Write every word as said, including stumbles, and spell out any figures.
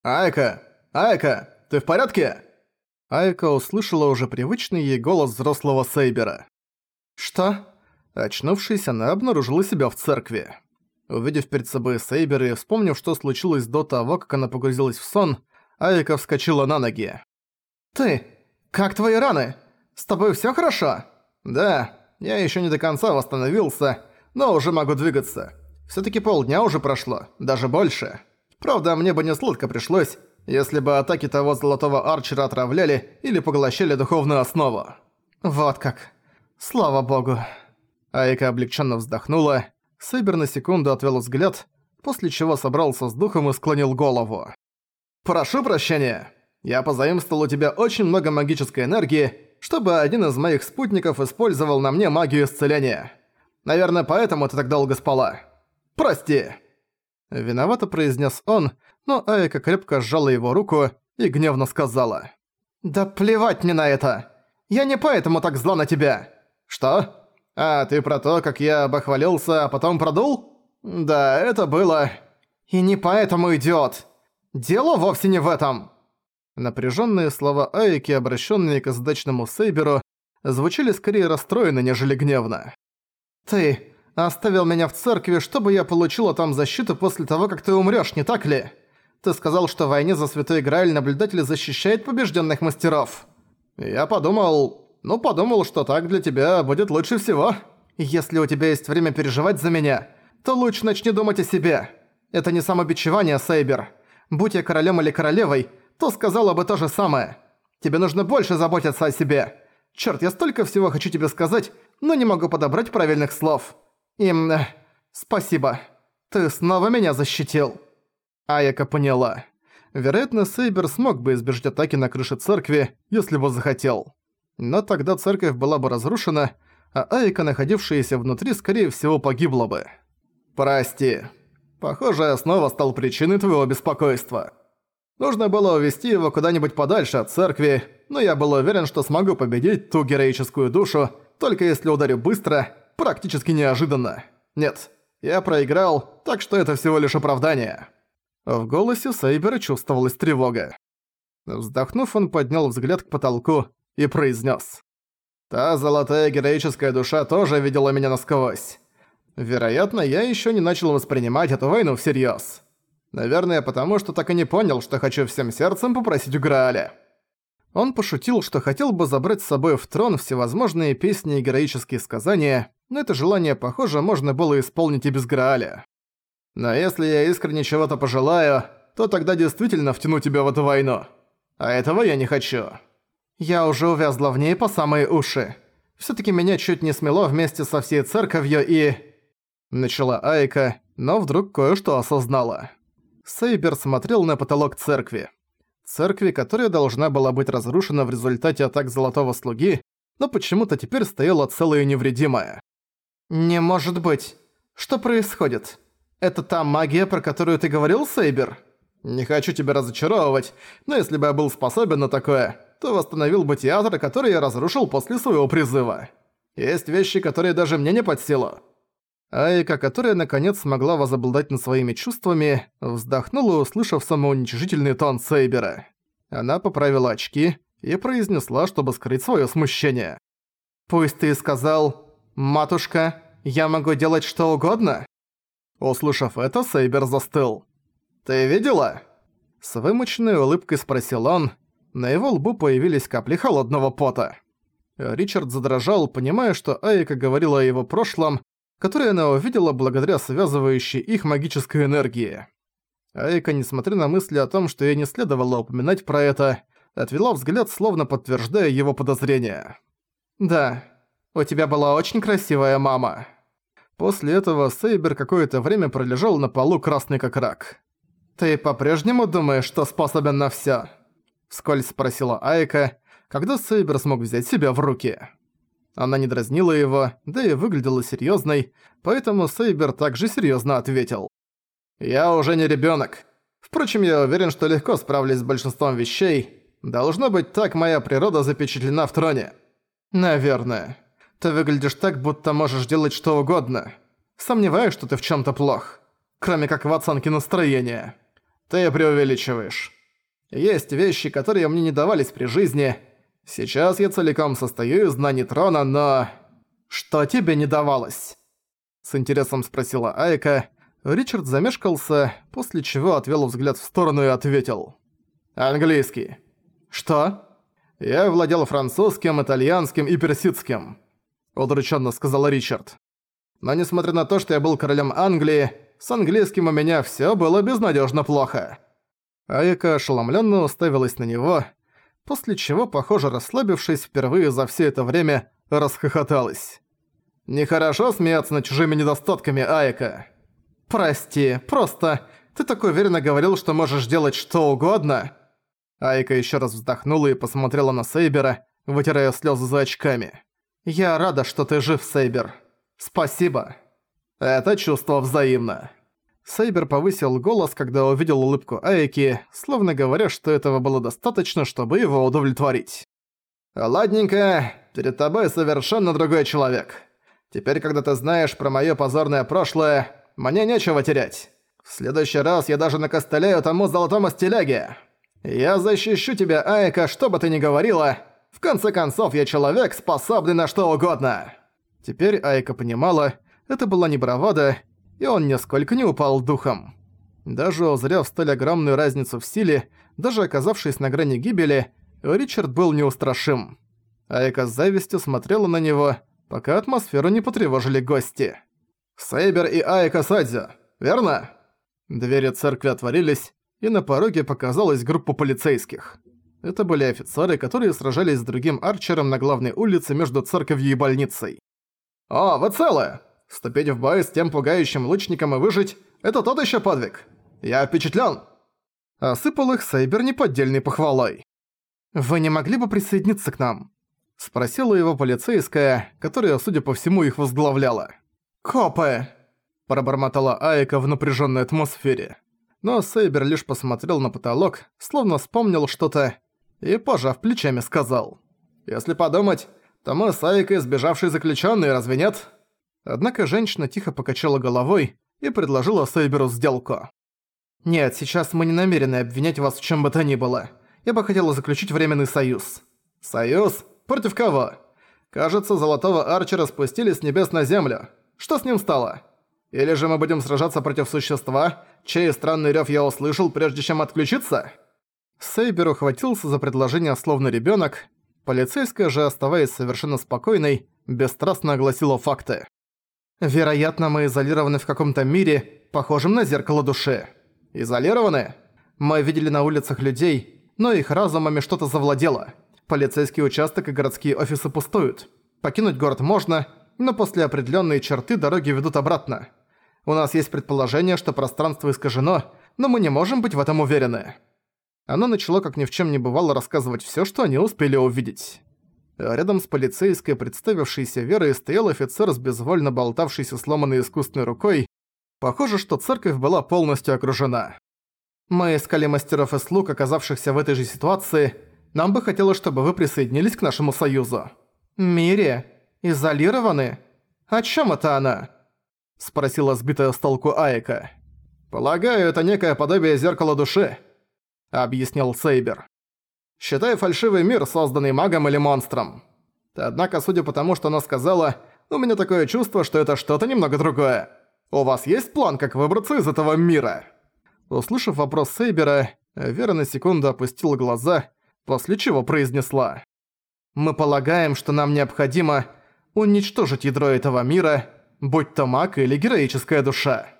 «Айка! Айка! Ты в порядке?» Айка услышала уже привычный ей голос взрослого Сейбера. «Что?» Очнувшись, она обнаружила себя в церкви. Увидев перед собой Сейбера и вспомнив, что случилось до того, как она погрузилась в сон, Айка вскочила на ноги. «Ты! Как твои раны? С тобой всё хорошо?» «Да, я ещё не до конца восстановился, но уже могу двигаться. Всё-таки полдня уже прошло, даже больше. Правда, мне бы не сладко пришлось, если бы атаки того золотого арчера отравляли или поглощали духовную основу». «Вот как. Слава богу». Айка облегченно вздохнула. Сейбер на секунду отвел взгляд, после чего собрался с духом и склонил голову. «Прошу прощения. Я позаимствовал у тебя очень много магической энергии, чтобы один из моих спутников использовал на мне магию исцеления. Наверное, поэтому ты так долго спала. Прости!» Виновато произнес он, но Айка крепко сжала его руку и гневно сказала. «Да плевать мне на это! Я не поэтому так зла на тебя!» «Что? А, ты про то, как я обохвалился, а потом продул? Да, это было... И не поэтому, идиот! Дело вовсе не в этом!» Напряженные слова Айки, обращенные к задачному Сейберу, звучали скорее расстроенно, нежели гневно. «Ты оставил меня в церкви, чтобы я получила там защиту после того, как ты умрёшь, не так ли? Ты сказал, что в войне за Святой Грааль наблюдатель защищает побежденных мастеров. Я подумал... Ну, подумал, что так для тебя будет лучше всего. Если у тебя есть время переживать за меня, то лучше начни думать о себе. Это не самобичевание, Сейбер. Будь я королем или королевой, то сказала бы то же самое. Тебе нужно больше заботиться о себе. Чёрт, я столько всего хочу тебе сказать, но не могу подобрать правильных слов. Им... Э, спасибо. Ты снова меня защитил». Айка поняла. Вероятно, Сейбер смог бы избежать атаки на крыше церкви, если бы захотел. Но тогда церковь была бы разрушена, а Айка, находившаяся внутри, скорее всего, погибла бы. «Прости. Похоже, я снова стал причиной твоего беспокойства. Нужно было увести его куда-нибудь подальше от церкви, но я был уверен, что смогу победить ту героическую душу, только если ударю быстро, практически неожиданно. Нет, я проиграл, так что это всего лишь оправдание». В голосе Сейбера чувствовалась тревога. Вздохнув, он поднял взгляд к потолку и произнес: «Та золотая героическая душа тоже видела меня насквозь. Вероятно, я еще не начал воспринимать эту войну всерьез. Наверное, потому что так и не понял, что хочу всем сердцем попросить у Грааля». Он пошутил, что хотел бы забрать с собой в трон всевозможные песни и героические сказания, но это желание, похоже, можно было исполнить и без Грааля. «Но если я искренне чего-то пожелаю, то тогда действительно втяну тебя в эту войну. А этого я не хочу. Я уже увязла в ней по самые уши. Всё-таки меня чуть не смело вместе со всей церковью и...» Начала Айка, но вдруг кое-что осознала. Сейбер смотрел на потолок церкви. Церкви, которая должна была быть разрушена в результате атак Золотого Слуги, но почему-то теперь стояла целая и невредимая. «Не может быть. Что происходит? Это та магия, про которую ты говорил, Сейбер? Не хочу тебя разочаровывать, но если бы я был способен на такое, то восстановил бы театр, который я разрушил после своего призыва. Есть вещи, которые даже мне не под силу». Айка, которая наконец смогла возобладать над своими чувствами, вздохнула, услышав самоуничижительный тон Сейбера. Она поправила очки и произнесла, чтобы скрыть своё смущение: «Пусть ты сказал, матушка, я могу делать что угодно?» Услышав это, Сейбер застыл. «Ты видела?» С вымученной улыбкой спросил он. На его лбу появились капли холодного пота. Ричард задрожал, понимая, что Айка говорила о его прошлом, которое она увидела благодаря связывающей их магической энергии. Айка, несмотря на мысли о том, что ей не следовало упоминать про это, отвела взгляд, словно подтверждая его подозрения. «Да, у тебя была очень красивая мама». После этого Сейбер какое-то время пролежал на полу красный как рак. «Ты по-прежнему думаешь, что способен на всё?» — вскользь спросила Айка, когда Сейбер смог взять себя в руки. Она не дразнила его, да и выглядела серьёзной, поэтому Сейбер также серьёзно ответил: «Я уже не ребёнок. Впрочем, я уверен, что легко справлюсь с большинством вещей. Должно быть, так моя природа запечатлена в троне». «Наверное. Ты выглядишь так, будто можешь делать что угодно. Сомневаюсь, что ты в чём-то плох. Кроме как в оценке настроения. Ты преувеличиваешь. Есть вещи, которые мне не давались при жизни. Сейчас я целиком состою из знаний трона, но... Что тебе не давалось? С интересом спросила Айка. Ричард замешкался, после чего отвел взгляд в сторону и ответил. Английский. Что? Я владел французским, итальянским и персидским. Удрученно сказал Ричард. Но несмотря на то, что я был королем Англии, с английским у меня всё было безнадёжно плохо. Айка ошеломлённо уставилась на него, после чего, похоже, расслабившись впервые за всё это время, расхохоталась. «Нехорошо смеяться над чужими недостатками, Айка. Прости, просто ты так уверенно говорил, что можешь делать что угодно». Айка ещё раз вздохнула и посмотрела на Сейбера, вытирая слёзы за очками. «Я рада, что ты жив, Сейбер. Спасибо. Это чувство взаимно». Сейбер повысил голос, когда увидел улыбку Айки, словно говоря, что этого было достаточно, чтобы его удовлетворить. «Ладненько, перед тобой совершенно другой человек. Теперь, когда ты знаешь про моё позорное прошлое, мне нечего терять. В следующий раз я даже накостыляю тому золотому стиляге. Я защищу тебя, Айка, что бы ты ни говорила. В конце концов, я человек, способный на что угодно». Теперь Айка понимала, это была не бравада, и он нисколько не упал духом. Даже узрев столь огромную разницу в силе, даже оказавшись на грани гибели, Ричард был неустрашим. Айка с завистью смотрела на него, пока атмосферу не потревожили гости. «Сейбер и Айка Садзю, верно?» Двери церкви отворились, и на пороге показалась группа полицейских. Это были офицеры, которые сражались с другим арчером на главной улице между церковью и больницей. «О, вы целы! Вступить в бой с тем пугающим лучником и выжить – это тот ещё подвиг! Я впечатлен!» Осыпал их Сейбер неподдельной похвалой. «Вы не могли бы присоединиться к нам?» – спросила его полицейская, которая, судя по всему, их возглавляла. «Копы!» – пробормотала Айка в напряженной атмосфере. Но Сейбер лишь посмотрел на потолок, словно вспомнил что-то, и, пожав плечами, сказал. «Если подумать, то мы с Айкой сбежавшие заключённые, разве нет?» Однако женщина тихо покачала головой и предложила Сейберу сделку. «Нет, сейчас мы не намерены обвинять вас в чём бы то ни было. Я бы хотела заключить временный союз». «Союз? Против кого? Кажется, Золотого Арчера спустили с небес на землю. Что с ним стало? Или же мы будем сражаться против существа, чей странный рёв я услышал, прежде чем отключиться?» Сейбер ухватился за предложение словно ребёнок. Полицейская же, оставаясь совершенно спокойной, бесстрастно огласила факты. «Вероятно, мы изолированы в каком-то мире, похожем на зеркало души». «Изолированы?» «Мы видели на улицах людей, но их разумами что-то завладело. Полицейский участок и городские офисы пустуют. Покинуть город можно, но после определенной черты дороги ведут обратно. У нас есть предположение, что пространство искажено, но мы не можем быть в этом уверены». Она начала, как ни в чем не бывало, рассказывать все, что они успели увидеть. Рядом с полицейской, представившейся Верой, стоял офицер с безвольно болтавшейся сломанной искусственной рукой. Похоже, что церковь была полностью окружена. «Мы искали мастеров и слуг, оказавшихся в этой же ситуации. Нам бы хотелось, чтобы вы присоединились к нашему союзу». «Мире? Изолированы? О чем это она?» – спросила сбитая с толку Айка. «Полагаю, это некое подобие зеркала души», – объяснил Сейбер. «Считай фальшивый мир, созданный магом или монстром. Однако, судя по тому, что она сказала, у меня такое чувство, что это что-то немного другое. У вас есть план, как выбраться из этого мира?» Услышав вопрос Сейбера, Вера на секунду опустила глаза, после чего произнесла. «Мы полагаем, что нам необходимо уничтожить ядро этого мира, будь то маг или героическая душа».